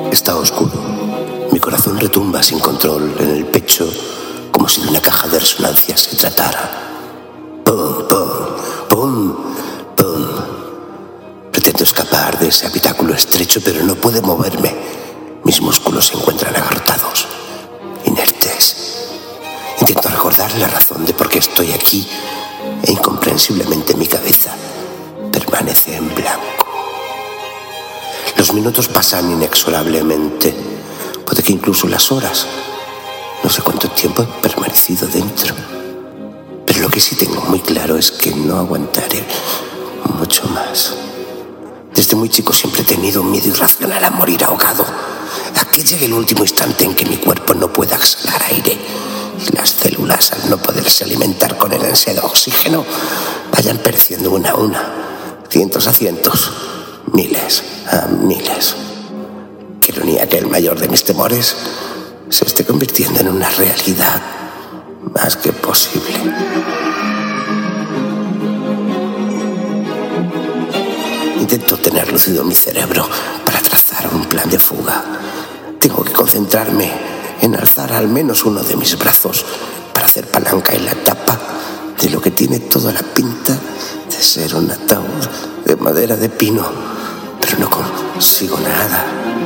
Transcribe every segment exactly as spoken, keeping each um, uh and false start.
Está oscuro. Mi corazón retumba sin control en el pecho, como si de una caja de resonancias se tratara. Pum, pum, pum, pum. Pretendo escapar de ese habitáculo estrecho, pero no puedo moverme. Mis músculos se encuentran agarrotados, inertes. Intento recordar la razón de por qué estoy aquí e incomprensiblemente mi cabeza permanece en blanco. Los minutos pasan inexorablemente, puede que incluso las horas. No sé cuánto tiempo he permanecido dentro, pero lo que sí tengo muy claro es que no aguantaré mucho más. Desde muy chico siempre he tenido un miedo irracional a morir ahogado, a que llegue el último instante en que mi cuerpo no pueda exhalar aire y las células, al no poderse alimentar con el ansiado oxígeno, vayan pereciendo una a una, cientos a cientos, miles a miles. Qué ironía que el mayor de mis temores se esté convirtiendo en una realidad más que posible. Intento tener lúcido mi cerebro para trazar un plan de fuga. Tengo que concentrarme en alzar al menos uno de mis brazos para hacer palanca en la tapa de lo que tiene toda la pinta de ser un ataúd de madera de pino, pero no consigo nada.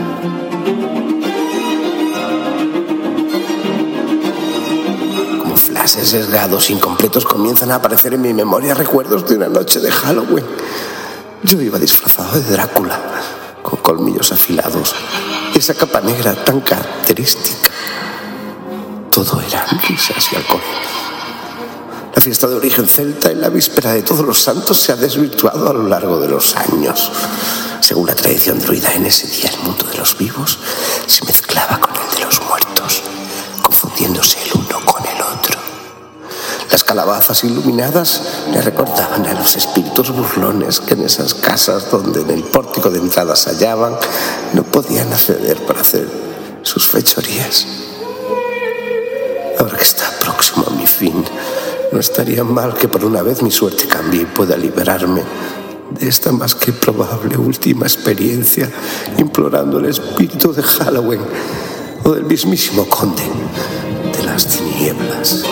Como flashes sesgados incompletos comienzan a aparecer en mi memoria recuerdos de una noche de Halloween. Yo iba disfrazado de Drácula, con colmillos afilados, esa capa negra tan característica. Todo era risas y alcohol. La fiesta de origen celta en la víspera de Todos los Santos se ha desvirtuado a lo largo de los años. Según la tradición druida, en ese día el mundo de los vivos se mezclaba con el de los muertos, confundiéndose el uno con el otro. Las calabazas iluminadas le recordaban a los espíritus burlones que en esas casas donde en el pórtico de entrada se hallaban no podían acceder para hacer sus fechorías. Ahora que está próximo a mi fin, no estaría mal que por una vez mi suerte cambie y pueda liberarme de esta más que probable última experiencia, implorando el espíritu de Halloween o del mismísimo conde de las tinieblas.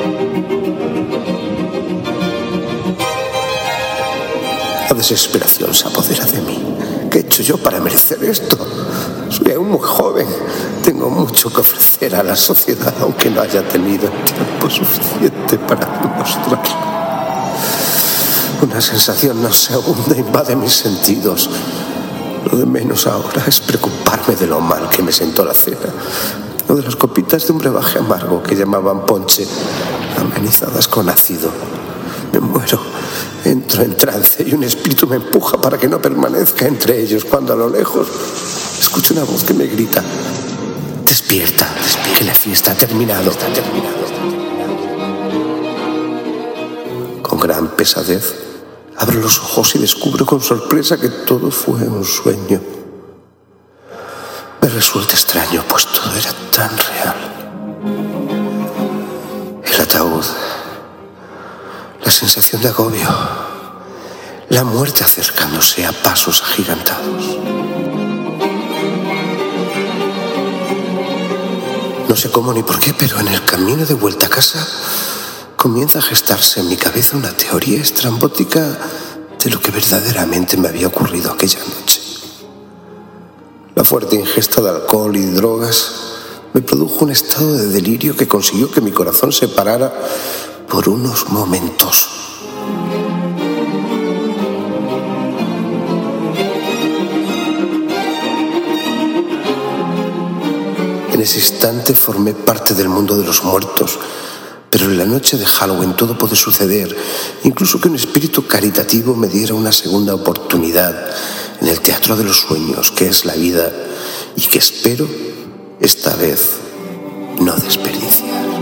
La desesperación se apodera de mí. ¿Qué he hecho yo para merecer esto? Soy aún muy joven. Tengo mucho que ofrecer a la sociedad, aunque no haya tenido tiempo suficiente para demostrarlo. Una sensación nauseabunda invade mis sentidos. Lo de menos ahora es preocuparme de lo mal que me sentó la cena, o de las copitas de un brebaje amargo que llamaban ponche, amenizadas con ácido. Me muero, entro en trance y un espíritu me empuja para que no permanezca entre ellos, cuando a lo lejos escucho una voz que me grita: despierta, despierta, que la fiesta ha terminado. Está terminado. Con gran pesadez abro los ojos y descubro con sorpresa que todo fue un sueño. Me resulta extraño, pues todo era tan real. El ataúd, la sensación de agobio, la muerte acercándose a pasos agigantados. No sé cómo ni por qué, pero en el camino de vuelta a casa comienza a gestarse en mi cabeza una teoría estrambótica de lo que verdaderamente me había ocurrido aquella noche. La fuerte ingesta de alcohol y drogas me produjo un estado de delirio que consiguió que mi corazón se parara por unos momentos. En ese instante formé parte del mundo de los muertos, pero en la noche de Halloween todo puede suceder, incluso que un espíritu caritativo me diera una segunda oportunidad en el teatro de los sueños, que es la vida, y que espero esta vez no desperdiciar.